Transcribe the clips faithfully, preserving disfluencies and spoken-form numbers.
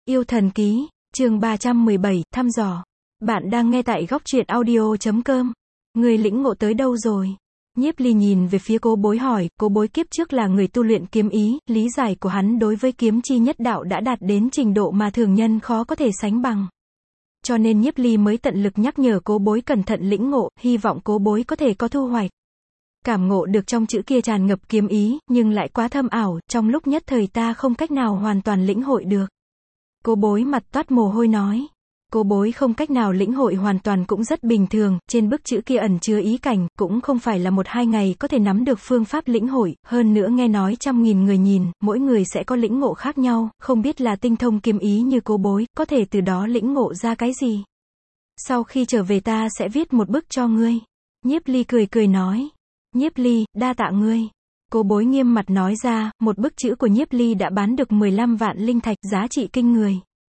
Yêu thần ký, chương ba trăm mười bảy, thăm dò. Bạn đang nghe tại góc truyện audio chấm com. Người lĩnh ngộ tới đâu rồi? Nhiếp Ly nhìn về phía Cố Bối hỏi, Cố Bối kiếp trước là người tu luyện kiếm ý, lý giải của hắn đối với kiếm chi nhất đạo đã đạt đến trình độ mà thường nhân khó có thể sánh bằng. Cho nên Nhiếp Ly mới tận lực nhắc nhở Cố Bối cẩn thận lĩnh ngộ, hy vọng Cố Bối có thể có thu hoạch. Cảm ngộ được trong chữ kia tràn ngập kiếm ý, nhưng lại quá thâm ảo, trong lúc nhất thời ta không cách nào hoàn toàn lĩnh hội được. Cố Bối mặt toát mồ hôi nói. Cố Bối không cách nào lĩnh hội hoàn toàn cũng rất bình thường, trên bức chữ kia ẩn chứa ý cảnh, cũng không phải là một hai ngày có thể nắm được phương pháp lĩnh hội, hơn nữa nghe nói trăm nghìn người nhìn, mỗi người sẽ có lĩnh ngộ khác nhau, không biết là tinh thông kiếm ý như Cố Bối, có thể từ đó lĩnh ngộ ra cái gì. Sau khi trở về ta sẽ viết một bức cho ngươi. Nhiếp Ly cười cười nói. Nhiếp Ly, đa tạ ngươi. Cố Bối nghiêm mặt nói ra, một bức chữ của Nhiếp Ly đã bán được mười lăm vạn linh thạch, giá trị kinh người.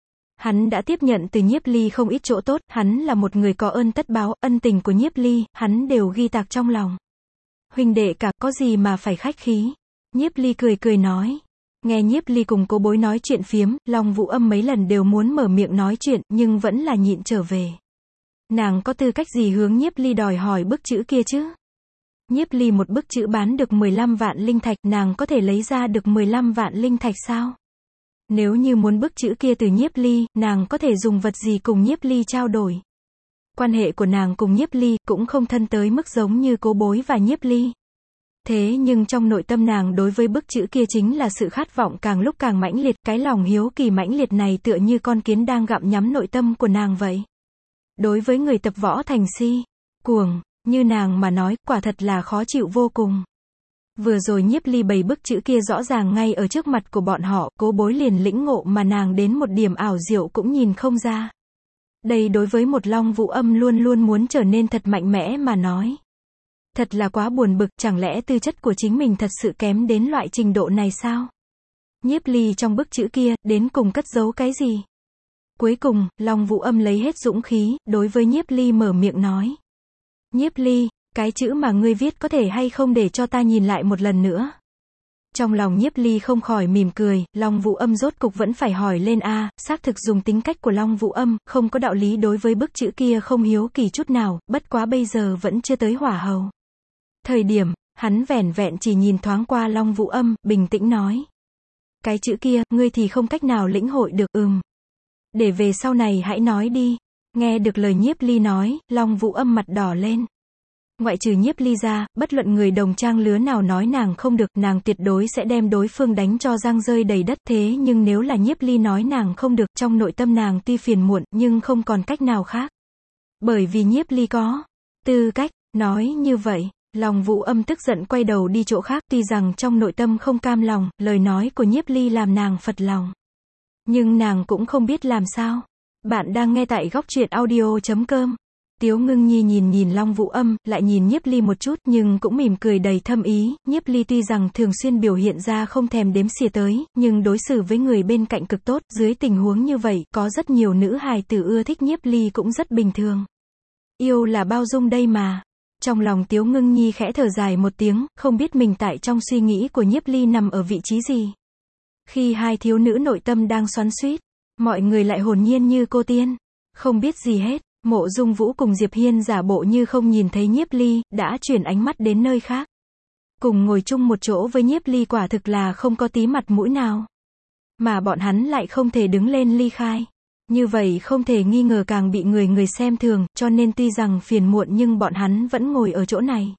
Hắn đã tiếp nhận từ Nhiếp Ly không ít chỗ tốt, hắn là một người có ơn tất báo, ân tình của Nhiếp Ly, hắn đều ghi tạc trong lòng. Huynh đệ cả, có gì mà phải khách khí. Nhiếp Ly cười cười nói. Nghe Nhiếp Ly cùng Cố Bối nói chuyện phiếm, Long Vũ Âm mấy lần đều muốn mở miệng nói chuyện, nhưng vẫn là nhịn trở về. Nàng có tư cách gì hướng Nhiếp Ly đòi hỏi bức chữ kia chứ? Nhiếp Ly một bức chữ bán được mười lăm vạn linh thạch, nàng có thể lấy ra được mười lăm vạn linh thạch sao? Nếu như muốn bức chữ kia từ Nhiếp Ly, nàng có thể dùng vật gì cùng Nhiếp Ly trao đổi? Quan hệ của nàng cùng Nhiếp Ly cũng không thân tới mức giống như Cố Bối và Nhiếp Ly. Thế nhưng trong nội tâm nàng đối với bức chữ kia chính là sự khát vọng càng lúc càng mãnh liệt, cái lòng hiếu kỳ mãnh liệt này tựa như con kiến đang gặm nhắm nội tâm của nàng vậy. Đối với người tập võ thành si, cuồng như nàng mà nói, quả thật là khó chịu vô cùng. Vừa rồi Nhiếp Ly bày bức chữ kia rõ ràng ngay ở trước mặt của bọn họ, Cố Bối liền lĩnh ngộ mà nàng đến một điểm ảo diệu cũng nhìn không ra. Đây đối với một Long Vũ Âm luôn luôn muốn trở nên thật mạnh mẽ mà nói. Thật là quá buồn bực, chẳng lẽ tư chất của chính mình thật sự kém đến loại trình độ này sao? Nhiếp Ly trong bức chữ kia, đến cùng cất giấu cái gì? Cuối cùng, Long Vũ Âm lấy hết dũng khí, đối với Nhiếp Ly mở miệng nói. Nhiếp Ly, cái chữ mà ngươi viết có thể hay không để cho ta nhìn lại một lần nữa? Trong lòng Nhiếp Ly không khỏi mỉm cười, Long Vũ Âm rốt cục vẫn phải hỏi lên a, xác thực dùng tính cách của Long Vũ Âm, không có đạo lý đối với bức chữ kia không hiếu kỳ chút nào, bất quá bây giờ vẫn chưa tới hỏa hầu. Thời điểm, hắn vẻn vẹn chỉ nhìn thoáng qua Long Vũ Âm, bình tĩnh nói. Cái chữ kia, ngươi thì không cách nào lĩnh hội được, ừm. Để về sau này hãy nói đi. Nghe được lời Nhiếp Ly nói, Long Vũ Âm mặt đỏ lên. Ngoại trừ Nhiếp Ly ra, bất luận người đồng trang lứa nào nói nàng không được, nàng tuyệt đối sẽ đem đối phương đánh cho răng rơi đầy đất. Thế nhưng nếu là Nhiếp Ly nói nàng không được, trong nội tâm nàng tuy phiền muộn, nhưng không còn cách nào khác. Bởi vì Nhiếp Ly có tư cách nói như vậy. Long Vũ Âm tức giận quay đầu đi chỗ khác, tuy rằng trong nội tâm không cam lòng, lời nói của Nhiếp Ly làm nàng phật lòng. Nhưng nàng cũng không biết làm sao. Bạn đang nghe tại góc truyện audio chấm com. Tiếu Ngưng Nhi nhìn nhìn Long Vũ Âm, lại nhìn Nhiếp Ly một chút, nhưng cũng mỉm cười đầy thâm ý. Nhiếp Ly tuy rằng thường xuyên biểu hiện ra không thèm đếm xỉa tới, nhưng đối xử với người bên cạnh cực tốt, dưới tình huống như vậy, có rất nhiều nữ hài tử ưa thích Nhiếp Ly cũng rất bình thường. Yêu là bao dung đây mà. Trong lòng Tiếu Ngưng Nhi khẽ thở dài một tiếng, không biết mình tại trong suy nghĩ của Nhiếp Ly nằm ở vị trí gì. Khi hai thiếu nữ nội tâm đang xoắn xuýt, mọi người lại hồn nhiên như cô tiên, không biết gì hết. Mộ Dung Vũ cùng Diệp Hiên giả bộ như không nhìn thấy Nhiếp Ly, đã chuyển ánh mắt đến nơi khác. Cùng ngồi chung một chỗ với Nhiếp Ly quả thực là không có tí mặt mũi nào. Mà bọn hắn lại không thể đứng lên ly khai. Như vậy không thể nghi ngờ càng bị người người xem thường, cho nên tuy rằng phiền muộn nhưng bọn hắn vẫn ngồi ở chỗ này.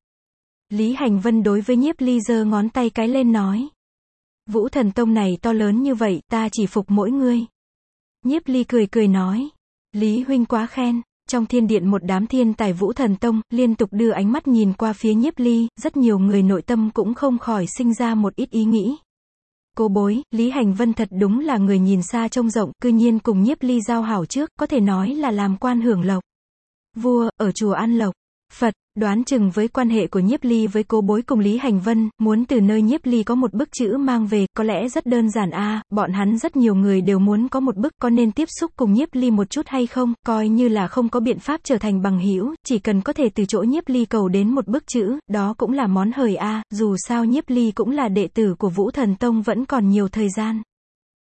Lý Hành Vân đối với Nhiếp Ly giơ ngón tay cái lên nói. Vũ Thần Tông này to lớn như vậy, ta chỉ phục mỗi ngươi. Nhiếp Ly cười cười nói. Lý huynh quá khen. Trong thiên điện một đám thiên tài Vũ Thần Tông, liên tục đưa ánh mắt nhìn qua phía Nhiếp Ly, rất nhiều người nội tâm cũng không khỏi sinh ra một ít ý nghĩ. Cố Bối, Lý Hành Vân thật đúng là người nhìn xa trông rộng, cư nhiên cùng Nhiếp Ly giao hảo trước, có thể nói là làm quan hưởng lộc. Vua, ở chùa An Lộc. Phật, đoán chừng với quan hệ của Nhiếp Ly với Cố Bối cùng Lý Hành Vân, muốn từ nơi Nhiếp Ly có một bức chữ mang về, có lẽ rất đơn giản a, à, bọn hắn rất nhiều người đều muốn có một bức, có nên tiếp xúc cùng Nhiếp Ly một chút hay không, coi như là không có biện pháp trở thành bằng hữu, chỉ cần có thể từ chỗ Nhiếp Ly cầu đến một bức chữ, đó cũng là món hời a, à, dù sao Nhiếp Ly cũng là đệ tử của Vũ Thần Tông vẫn còn nhiều thời gian.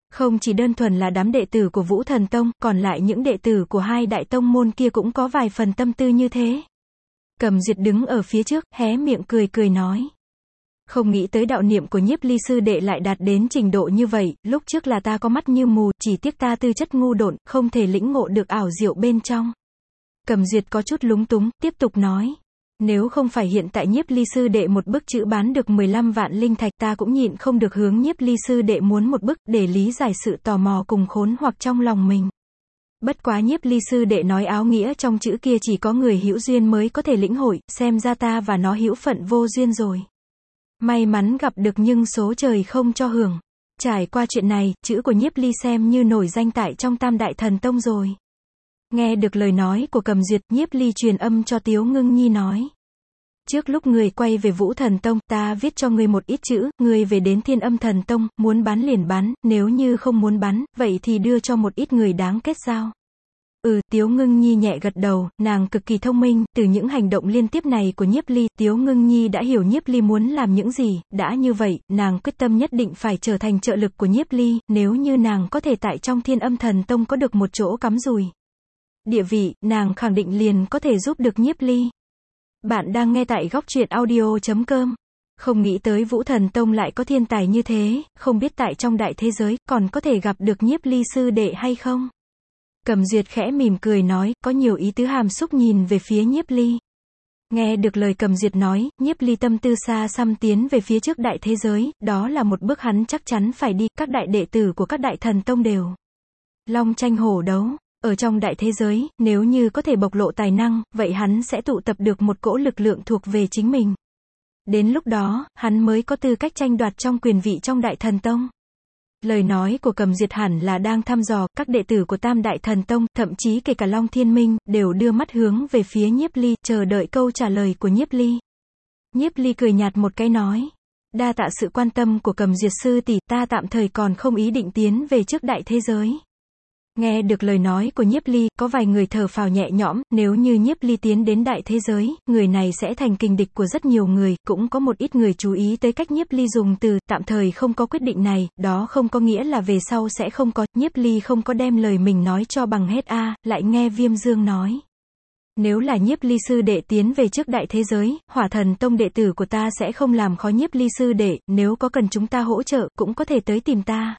Không chỉ đơn thuần là đám đệ tử của Vũ Thần Tông, còn lại những đệ tử của hai đại tông môn kia cũng có vài phần tâm tư như thế. Cầm Duyệt đứng ở phía trước, hé miệng cười cười nói. Không nghĩ tới đạo niệm của Nhiếp Ly sư đệ lại đạt đến trình độ như vậy, lúc trước là ta có mắt như mù, chỉ tiếc ta tư chất ngu độn, không thể lĩnh ngộ được ảo diệu bên trong. Cầm Duyệt có chút lúng túng, tiếp tục nói. Nếu không phải hiện tại Nhiếp Ly sư đệ một bức chữ bán được mười lăm vạn linh thạch, ta cũng nhịn không được hướng Nhiếp Ly sư đệ muốn một bức, để lý giải sự tò mò cùng khốn hoặc trong lòng mình. Bất quá Nhiếp Ly sư đệ nói áo nghĩa trong chữ kia chỉ có người hữu duyên mới có thể lĩnh hội, xem ra ta và nó hữu phận vô duyên rồi. May mắn gặp được nhưng số trời không cho hưởng. Trải qua chuyện này, chữ của Nhiếp Ly xem như nổi danh tại trong Tam Đại Thần Tông rồi. Nghe được lời nói của Cầm Duyệt, Nhiếp Ly truyền âm cho Tiếu Ngưng Nhi nói. Trước lúc người quay về Vũ Thần Tông, ta viết cho ngươi một ít chữ, ngươi về đến Thiên Âm Thần Tông, muốn bán liền bán, nếu như không muốn bán, vậy thì đưa cho một ít người đáng kết giao. Ừ, Tiếu Ngưng Nhi nhẹ gật đầu, nàng cực kỳ thông minh, từ những hành động liên tiếp này của Nhiếp Ly, Tiếu Ngưng Nhi đã hiểu Nhiếp Ly muốn làm những gì, đã như vậy, nàng quyết tâm nhất định phải trở thành trợ lực của Nhiếp Ly, nếu như nàng có thể tại trong Thiên Âm Thần Tông có được một chỗ cắm rùi. Địa vị, nàng khẳng định liền có thể giúp được Nhiếp Ly. Bạn đang nghe tại góc truyện audio chấm com. Không nghĩ tới Vũ Thần Tông lại có thiên tài như thế, không biết tại trong đại thế giới, còn có thể gặp được Nhiếp Ly sư đệ hay không? Cầm Duyệt khẽ mỉm cười nói, có nhiều ý tứ hàm xúc nhìn về phía Nhiếp Ly. Nghe được lời Cầm Duyệt nói, Nhiếp Ly tâm tư xa xăm tiến về phía trước đại thế giới, đó là một bước hắn chắc chắn phải đi, các đại đệ tử của các đại thần tông đều long tranh hổ đấu. Ở trong đại thế giới, nếu như có thể bộc lộ tài năng, vậy hắn sẽ tụ tập được một cỗ lực lượng thuộc về chính mình. Đến lúc đó, hắn mới có tư cách tranh đoạt trong quyền vị trong đại thần tông. Lời nói của Cầm Duyệt hẳn là đang thăm dò, các đệ tử của Tam Đại Thần Tông, thậm chí kể cả Long Thiên Minh, đều đưa mắt hướng về phía Nhiếp Ly, chờ đợi câu trả lời của Nhiếp Ly. Nhiếp Ly cười nhạt một cái nói. Đa tạ sự quan tâm của Cầm Duyệt sư tỷ, ta tạm thời còn không ý định tiến về trước đại thế giới. Nghe được lời nói của Nhiếp Ly, có vài người thở phào nhẹ nhõm, nếu như Nhiếp Ly tiến đến đại thế giới, người này sẽ thành kình địch của rất nhiều người, cũng có một ít người chú ý tới cách Nhiếp Ly dùng từ, tạm thời không có quyết định này, đó không có nghĩa là về sau sẽ không có, Nhiếp Ly không có đem lời mình nói cho bằng hết a, lại nghe Viêm Dương nói. Nếu là Nhiếp Ly sư đệ tiến về trước đại thế giới, Hỏa Thần Tông đệ tử của ta sẽ không làm khó Nhiếp Ly sư đệ, nếu có cần chúng ta hỗ trợ, cũng có thể tới tìm ta.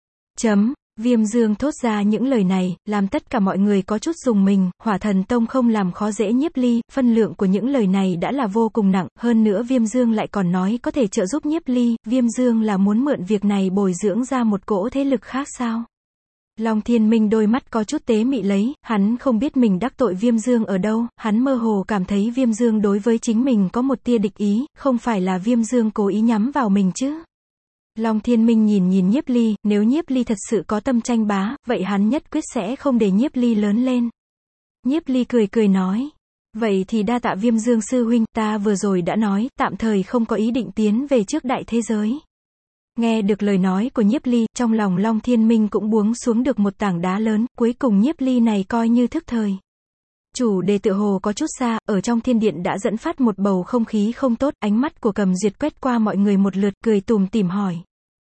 Chấm. Viêm Dương thốt ra những lời này, làm tất cả mọi người có chút rùng mình, Hỏa Thần Tông không làm khó dễ Nhiếp Ly, phân lượng của những lời này đã là vô cùng nặng, hơn nữa Viêm Dương lại còn nói có thể trợ giúp Nhiếp Ly, Viêm Dương là muốn mượn việc này bồi dưỡng ra một cỗ thế lực khác sao? Long Thiên Minh đôi mắt có chút tế mị lấy, hắn không biết mình đắc tội Viêm Dương ở đâu, hắn mơ hồ cảm thấy Viêm Dương đối với chính mình có một tia địch ý, không phải là Viêm Dương cố ý nhắm vào mình chứ? Long Thiên Minh nhìn nhìn Nhiếp Ly, nếu Nhiếp Ly thật sự có tâm tranh bá, vậy hắn nhất quyết sẽ không để Nhiếp Ly lớn lên. Nhiếp Ly cười cười nói, vậy thì đa tạ Viêm Dương sư huynh, ta vừa rồi đã nói, tạm thời không có ý định tiến về trước đại thế giới. Nghe được lời nói của Nhiếp Ly, trong lòng Long Thiên Minh cũng buông xuống được một tảng đá lớn, cuối cùng Nhiếp Ly này coi như thức thời. Chủ đề tựa hồ có chút xa, ở trong thiên điện đã dẫn phát một bầu không khí không tốt, ánh mắt của Cầm Duyệt quét qua mọi người một lượt, cười tủm tỉm hỏi.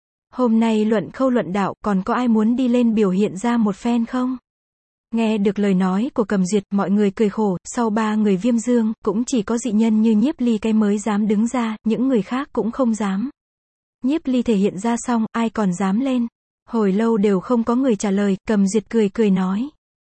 Hôm nay luận khâu luận đạo, còn có ai muốn đi lên biểu hiện ra một phen không? Nghe được lời nói của Cầm Duyệt, mọi người cười khổ, sau ba người Viêm Dương, cũng chỉ có dị nhân như Nhiếp Ly cái mới dám đứng ra, những người khác cũng không dám. Nhiếp Ly thể hiện ra xong, ai còn dám lên? Hồi lâu đều không có người trả lời, Cầm Duyệt cười cười nói.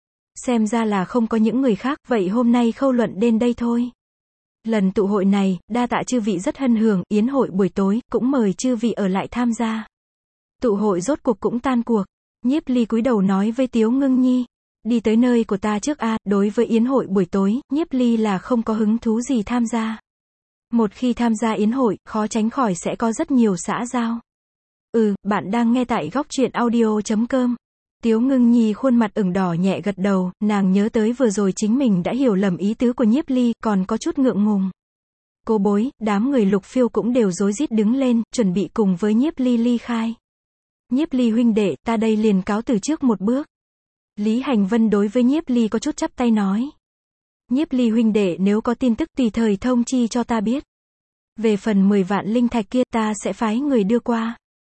Xem ra là không có những người khác, vậy hôm nay khâu luận đến đây thôi. Lần tụ hội này, đa tạ chư vị rất hân hưởng, yến hội buổi tối, cũng mời chư vị ở lại tham gia. Tụ hội rốt cuộc cũng tan cuộc. Nhiếp Ly cúi đầu nói với Tiếu Ngưng Nhi. Đi tới nơi của ta trước a, đối với yến hội buổi tối, Nhiếp Ly là không có hứng thú gì tham gia. Một khi tham gia yến hội, khó tránh khỏi sẽ có rất nhiều xã giao. Ừ, bạn đang nghe tại góc truyện audio chấm com. Tiếu Ngưng Nhi khuôn mặt ửng đỏ nhẹ gật đầu, nàng nhớ tới vừa rồi chính mình đã hiểu lầm ý tứ của Nhiếp Ly, còn có chút ngượng ngùng. Cô bối, đám người Lục Phiêu cũng đều rối rít đứng lên, chuẩn bị cùng với Nhiếp Ly ly khai. Nhiếp Ly huynh đệ, ta đây liền cáo từ trước một bước. Lý Hành Vân đối với Nhiếp Ly có chút chắp tay nói. Nhiếp Ly huynh đệ nếu có tin tức tùy thời thông chi cho ta biết. Về phần mười vạn linh thạch kia ta sẽ phái người đưa qua.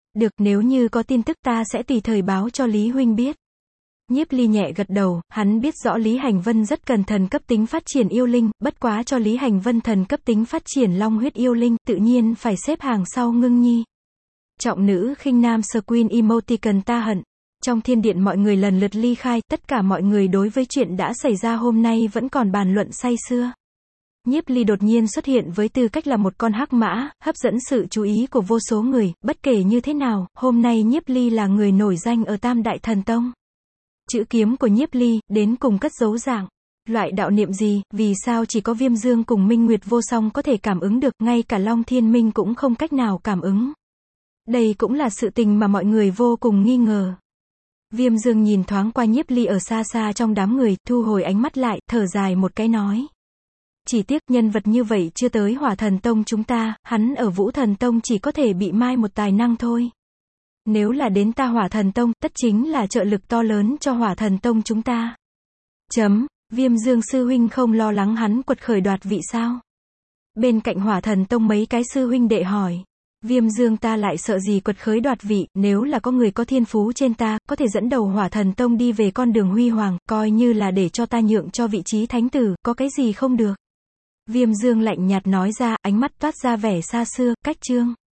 Được, nếu như có tin tức ta sẽ tùy thời báo cho Lý huynh biết. Nhiếp Ly nhẹ gật đầu, hắn biết rõ Lý Hành Vân rất cần thần cấp tính phát triển yêu linh, bất quá cho Lý Hành Vân thần cấp tính phát triển long huyết yêu linh, tự nhiên phải xếp hàng sau Ngưng Nhi. Trọng nữ khinh nam screen emoticon ta hận. Trong thiên điện mọi người lần lượt ly khai, tất cả mọi người đối với chuyện đã xảy ra hôm nay vẫn còn bàn luận say sưa. Nhiếp Ly đột nhiên xuất hiện với tư cách là một con hắc mã, hấp dẫn sự chú ý của vô số người, bất kể như thế nào, hôm nay Nhiếp Ly là người nổi danh ở Tam Đại Thần Tông. Chữ kiếm của Nhiếp Ly, đến cùng cất giấu dạng. Loại đạo niệm gì, vì sao chỉ có Viêm Dương cùng Minh Nguyệt Vô Song có thể cảm ứng được, ngay cả Long Thiên Minh cũng không cách nào cảm ứng. Đây cũng là sự tình mà mọi người vô cùng nghi ngờ. Viêm Dương nhìn thoáng qua Nhiếp Ly ở xa xa trong đám người, thu hồi ánh mắt lại, thở dài một cái nói. Chỉ tiếc nhân vật như vậy chưa tới Hỏa Thần Tông chúng ta, hắn ở Vũ Thần Tông chỉ có thể bị mai một tài năng thôi. Nếu là đến ta Hỏa Thần Tông, tất chính là trợ lực to lớn cho Hỏa Thần Tông chúng ta. Chấm, Viêm Dương sư huynh không lo lắng hắn quật khởi đoạt vị sao? Bên cạnh Hỏa Thần Tông mấy cái sư huynh đệ hỏi. Viêm Dương ta lại sợ gì quật khởi đoạt vị, nếu là có người có thiên phú trên ta, có thể dẫn đầu Hỏa Thần Tông đi về con đường huy hoàng, coi như là để cho ta nhượng cho vị trí thánh tử, có cái gì không được. Viêm Dương lạnh nhạt nói ra, ánh mắt toát ra vẻ xa xưa, cách trương.